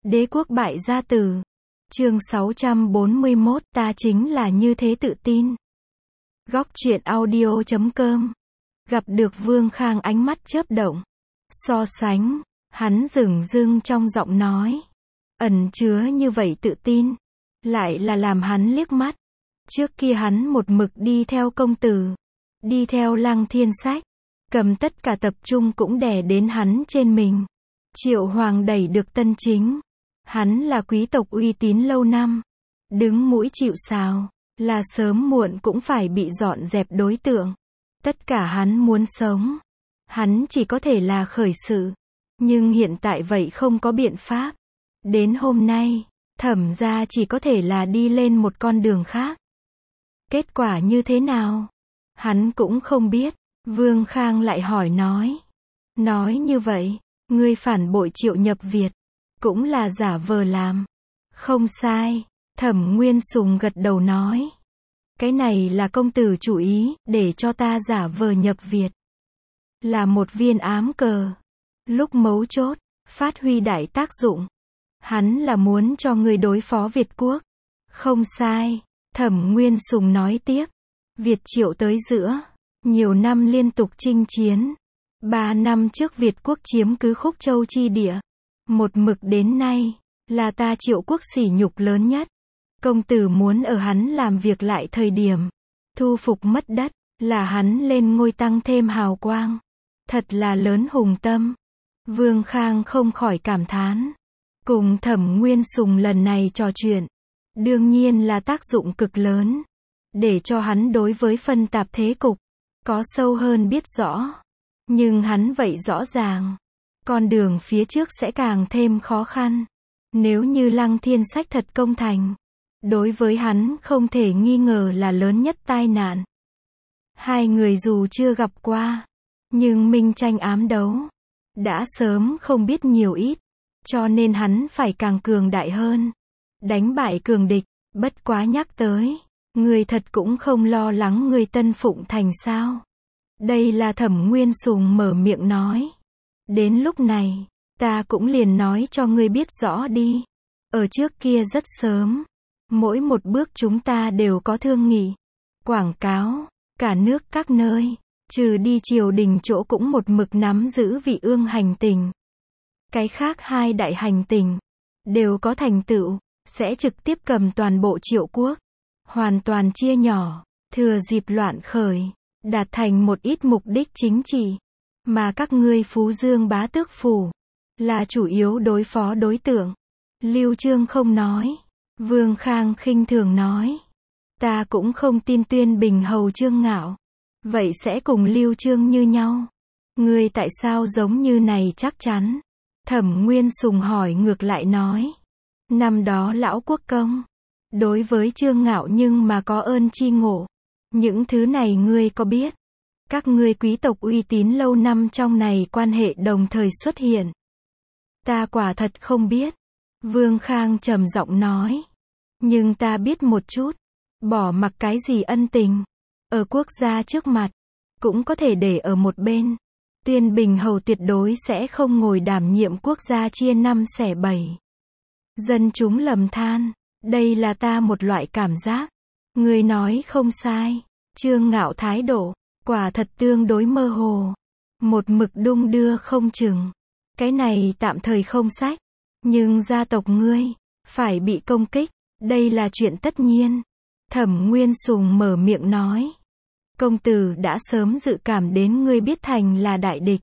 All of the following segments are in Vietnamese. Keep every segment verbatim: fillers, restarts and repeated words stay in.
Đế quốc bại gia tử. Chương sáu trăm bốn mươi mốt, ta chính là như thế tự tin. Góc truyện audio chấm com. Gặp được Vương Khang ánh mắt chớp động. So sánh, hắn dửng dưng trong giọng nói. Ẩn chứa như vậy tự tin. Lại là làm hắn liếc mắt. Trước kia hắn một mực đi theo công tử. Đi theo Lăng Thiên Sách. Cầm tất cả tập trung cũng đè đến hắn trên mình. Triệu Hoàng đẩy được Tân Chính. Hắn là quý tộc uy tín lâu năm. Đứng mũi chịu sào. Là sớm muộn cũng phải bị dọn dẹp đối tượng. Tất cả hắn muốn sống. Hắn chỉ có thể là khởi sự. Nhưng hiện tại vậy không có biện pháp. Đến hôm nay, Thẩm gia chỉ có thể là đi lên một con đường khác. Kết quả như thế nào? Hắn cũng không biết. Vương Khang lại hỏi nói. Nói như vậy, ngươi phản bội Triệu Nhập Việt. Cũng là giả vờ làm. Không sai. Thẩm Nguyên Sùng gật đầu nói. Cái này là công tử chủ ý, để cho ta giả vờ nhập Việt. Là một viên ám cờ. Lúc mấu chốt, phát huy đại tác dụng. Hắn là muốn cho người đối phó Việt quốc. Không sai. Thẩm Nguyên Sùng nói tiếp. Việt Triệu tới giữa. Nhiều năm liên tục chinh chiến. Ba năm trước Việt quốc chiếm cứ Khúc Châu chi địa. Một mực đến nay, là ta Triệu quốc sỉ nhục lớn nhất. Công tử muốn ở hắn làm việc lại thời điểm. Thu phục mất đất, là hắn lên ngôi tăng thêm hào quang. Thật là lớn hùng tâm. Vương Khang không khỏi cảm thán. Cùng Thẩm Nguyên Sùng lần này trò chuyện. Đương nhiên là tác dụng cực lớn. Để cho hắn đối với phân tạp thế cục. Có sâu hơn biết rõ. Nhưng hắn vậy rõ ràng. Con đường phía trước sẽ càng thêm khó khăn. Nếu như Lăng Thiên Sách thật công thành. Đối với hắn không thể nghi ngờ là lớn nhất tai nạn. Hai người dù chưa gặp qua. Nhưng minh tranh ám đấu. Đã sớm không biết nhiều ít. Cho nên hắn phải càng cường đại hơn. Đánh bại cường địch. Bất quá nhắc tới. Người thật cũng không lo lắng người Tân Phụng Thành sao. Đây là Thẩm Nguyên Sùng mở miệng nói. Đến lúc này, ta cũng liền nói cho ngươi biết rõ đi. Ở trước kia rất sớm. Mỗi một bước chúng ta đều có thương nghị. Quảng cáo, cả nước các nơi. Trừ đi triều đình chỗ cũng một mực nắm giữ vị ương hành tình. Cái khác hai đại hành tình. Đều có thành tựu. Sẽ trực tiếp cầm toàn bộ Triệu quốc. Hoàn toàn chia nhỏ. Thừa dịp loạn khởi. Đạt thành một ít mục đích chính trị. Mà các ngươi Phú Dương bá tước phủ. Là chủ yếu đối phó đối tượng. Lưu Chương không nói. Vương Khang khinh thường nói. Ta cũng không tin Tuyên Bình hầu Trương Ngạo. Vậy sẽ cùng Lưu Chương như nhau. Ngươi tại sao giống như này chắc chắn? Thẩm Nguyên Sùng hỏi ngược lại nói. Năm đó lão quốc công. Đối với Trương Ngạo nhưng mà có ơn chi ngộ. Những thứ này ngươi có biết? Các ngươi quý tộc uy tín lâu năm trong này quan hệ đồng thời xuất hiện. Ta quả thật không biết. Vương Khang trầm giọng nói. Nhưng ta biết một chút. Bỏ mặc cái gì ân tình. Ở quốc gia trước mặt. Cũng có thể để ở một bên. Tuyên Bình hầu tuyệt đối sẽ không ngồi đảm nhiệm quốc gia chia năm xẻ bảy. Dân chúng lầm than. Đây là ta một loại cảm giác. Người nói không sai. Trương Ngạo thái độ. Quả thật tương đối mơ hồ. Một mực đung đưa không chừng. Cái này tạm thời không sách. Nhưng gia tộc ngươi. Phải bị công kích. Đây là chuyện tất nhiên. Thẩm Nguyên Sùng mở miệng nói. Công tử đã sớm dự cảm đến ngươi biết thành là đại địch.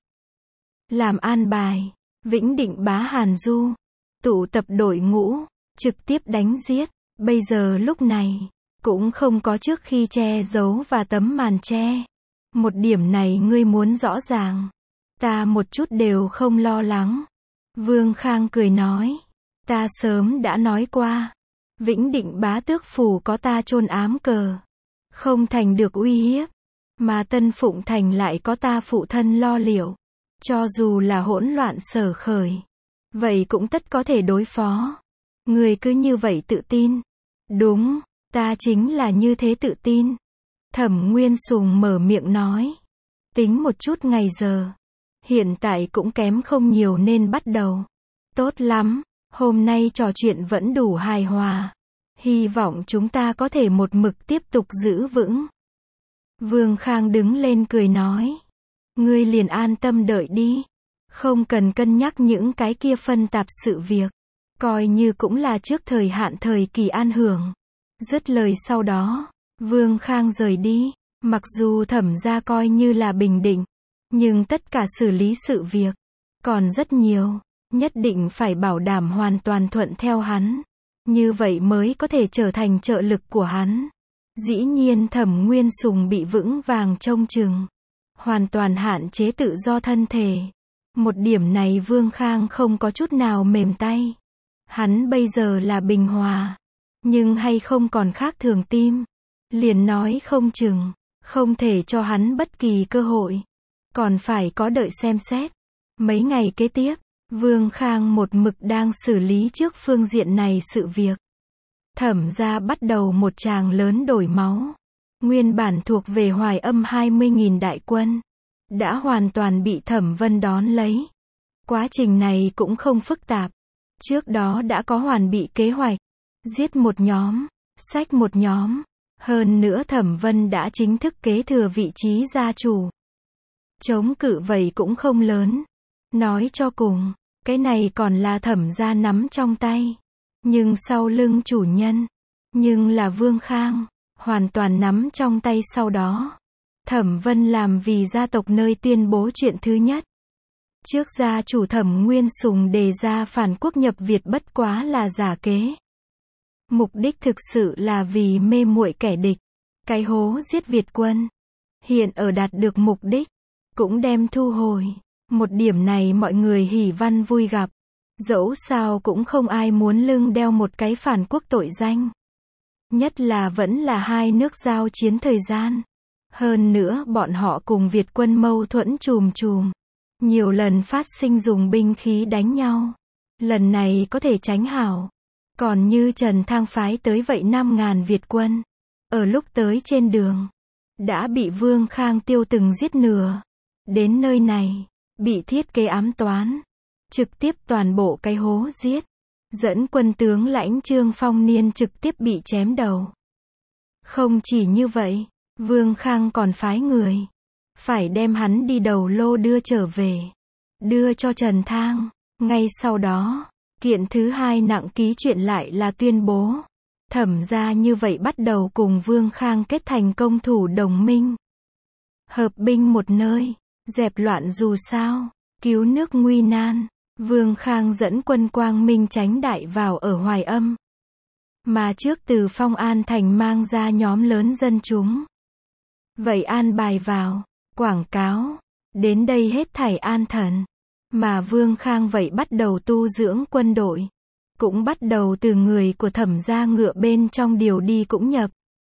Làm an bài. Vĩnh Định bá Hàn Du. Tụ tập đội ngũ. Trực tiếp đánh giết. Bây giờ lúc này. Cũng không có trước khi che giấu và tấm màn che. Một điểm này ngươi muốn rõ ràng. Ta một chút đều không lo lắng. Vương Khang cười nói. Ta sớm đã nói qua. Vĩnh Định bá tước phủ có ta chôn ám cờ. Không thành được uy hiếp. Mà Tân Phụng Thành lại có ta phụ thân lo liệu. Cho dù là hỗn loạn sở khởi. Vậy cũng tất có thể đối phó. Ngươi cứ như vậy tự tin. Đúng, ta chính là như thế tự tin. Thẩm Nguyên Sùng mở miệng nói. Tính một chút ngày giờ. Hiện tại cũng kém không nhiều nên bắt đầu. Tốt lắm. Hôm nay trò chuyện vẫn đủ hài hòa. Hy vọng chúng ta có thể một mực tiếp tục giữ vững. Vương Khang đứng lên cười nói. Ngươi liền an tâm đợi đi. Không cần cân nhắc những cái kia phân tạp sự việc. Coi như cũng là trước thời hạn thời kỳ an hưởng. Dứt lời sau đó, Vương Khang rời đi. Mặc dù Thẩm gia coi như là bình định, nhưng tất cả xử lý sự việc còn rất nhiều, nhất định phải bảo đảm hoàn toàn thuận theo hắn. Như vậy mới có thể trở thành trợ lực của hắn. Dĩ nhiên Thẩm Nguyên Sùng bị vững vàng trông chừng, hoàn toàn hạn chế tự do thân thể. Một điểm này Vương Khang không có chút nào mềm tay. Hắn bây giờ là bình hòa, nhưng hay không còn khác thường tim. Liền nói không chừng, không thể cho hắn bất kỳ cơ hội. Còn phải có đợi xem xét. Mấy ngày kế tiếp, Vương Khang một mực đang xử lý trước phương diện này sự việc. Thẩm gia bắt đầu một tràng lớn đổi máu. Nguyên bản thuộc về Hoài Âm hai mươi nghìn đại quân, đã hoàn toàn bị Thẩm Vân đón lấy. Quá trình này cũng không phức tạp. Trước đó đã có hoàn bị kế hoạch. Giết một nhóm, xách một nhóm. Hơn nữa Thẩm Vân đã chính thức kế thừa vị trí gia chủ. Chống cự vậy cũng không lớn. Nói cho cùng, cái này còn là Thẩm gia nắm trong tay. Nhưng sau lưng chủ nhân, nhưng là Vương Khang, hoàn toàn nắm trong tay sau đó. Thẩm Vân làm vì gia tộc nơi tuyên bố chuyện thứ nhất. Trước gia chủ Thẩm Nguyên Sùng đề ra phản quốc nhập Việt bất quá là giả kế. Mục đích thực sự là vì mê muội kẻ địch, cái hố giết Việt quân. Hiện ở đạt được mục đích, cũng đem thu hồi. Một điểm này mọi người hỉ văn vui gặp. Dẫu sao cũng không ai muốn lưng đeo một cái phản quốc tội danh. Nhất là vẫn là hai nước giao chiến thời gian. Hơn nữa bọn họ cùng Việt quân mâu thuẫn chùm chùm. Nhiều lần phát sinh dùng binh khí đánh nhau. Lần này có thể tránh hảo. Còn như Trần Thang phái tới vậy năm ngàn Việt quân. Ở lúc tới trên đường, đã bị Vương Khang tiêu từng giết nửa. Đến nơi này, bị thiết kế ám toán. Trực tiếp toàn bộ cái hố giết. Dẫn quân tướng lãnh Trương Phong Niên trực tiếp bị chém đầu. Không chỉ như vậy, Vương Khang còn phái người. Phải đem hắn đi đầu lô đưa trở về. Đưa cho Trần Thang. Ngay sau đó, kiện thứ hai nặng ký chuyện lại là tuyên bố. Thẩm gia như vậy bắt đầu cùng Vương Khang kết thành công thủ đồng minh. Hợp binh một nơi, dẹp loạn dù sao, cứu nước nguy nan. Vương Khang dẫn quân quang minh tránh đại vào ở Hoài Âm. Mà trước từ Phong An Thành mang ra nhóm lớn dân chúng. Vậy an bài vào, quảng cáo, đến đây hết thảy an thần. Mà Vương Khang vậy bắt đầu tu dưỡng quân đội. Cũng bắt đầu từ người của Thẩm gia ngựa bên trong điều đi cũng nhập.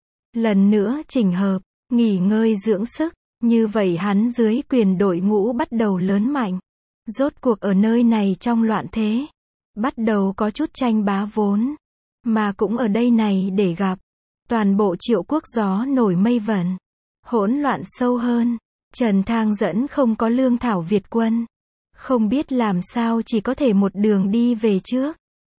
Lần nữa chỉnh hợp, nghỉ ngơi dưỡng sức. Như vậy hắn dưới quyền đội ngũ bắt đầu lớn mạnh. Rốt cuộc ở nơi này trong loạn thế. Bắt đầu có chút tranh bá vốn. Mà cũng ở đây này để gặp. Toàn bộ Triệu quốc gió nổi mây vẩn. Hỗn loạn sâu hơn. Trần Thang dẫn không có lương thảo Việt quân. Không biết làm sao chỉ có thể một đường đi về trước.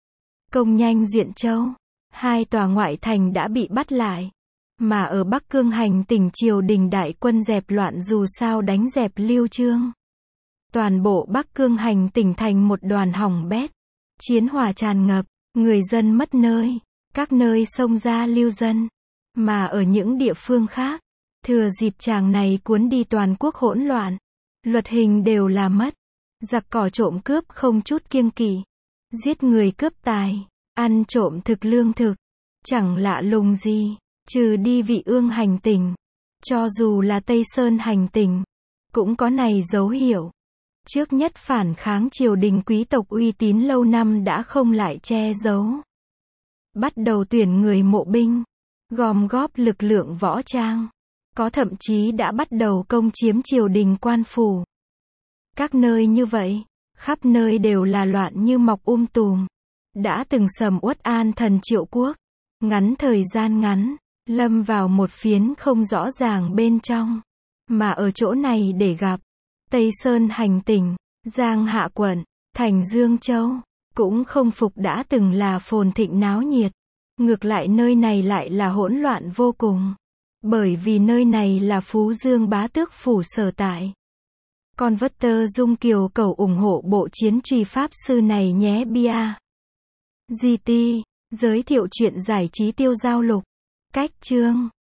Công Nhanh Duyện Châu. Hai tòa ngoại thành đã bị bắt lại. Mà ở Bắc Cương hành tỉnh triều đình đại quân dẹp loạn dù sao đánh dẹp Lưu Chương. Toàn bộ Bắc Cương hành tỉnh thành một đoàn hỏng bét. Chiến hỏa tràn ngập, người dân mất nơi, các nơi xông ra lưu dân. Mà ở những địa phương khác, thừa dịp tràng này cuốn đi toàn quốc hỗn loạn. Luật hình đều là mất. Giặc cỏ trộm cướp không chút kiêng kỵ. Giết người cướp tài, ăn trộm thực lương thực. Chẳng lạ lùng gì, trừ đi Vị Ương hành tỉnh. Cho dù là Tây Sơn hành tỉnh, cũng có này dấu hiệu. Trước nhất phản kháng triều đình quý tộc uy tín lâu năm đã không lại che giấu. Bắt đầu tuyển người mộ binh, gom góp lực lượng võ trang. Có thậm chí đã bắt đầu công chiếm triều đình quan phủ. Các nơi như vậy, khắp nơi đều là loạn như mọc um tùm. Đã từng sầm uất an thần Triệu quốc. Ngắn thời gian ngắn, lâm vào một phiến không rõ ràng bên trong. Mà ở chỗ này để gặp. Tây Sơn hành tỉnh, Giang Hạ quận, thành Dương Châu, cũng không phục đã từng là phồn thịnh náo nhiệt. Ngược lại nơi này lại là hỗn loạn vô cùng. Bởi vì nơi này là Phú Dương bá tước phủ sở tại. Con vất tơ Dung Kiều cầu ủng hộ bộ chiến truy pháp sư này nhé bia. giê tê, giới thiệu chuyện giải trí tiêu giao lục. Cách chương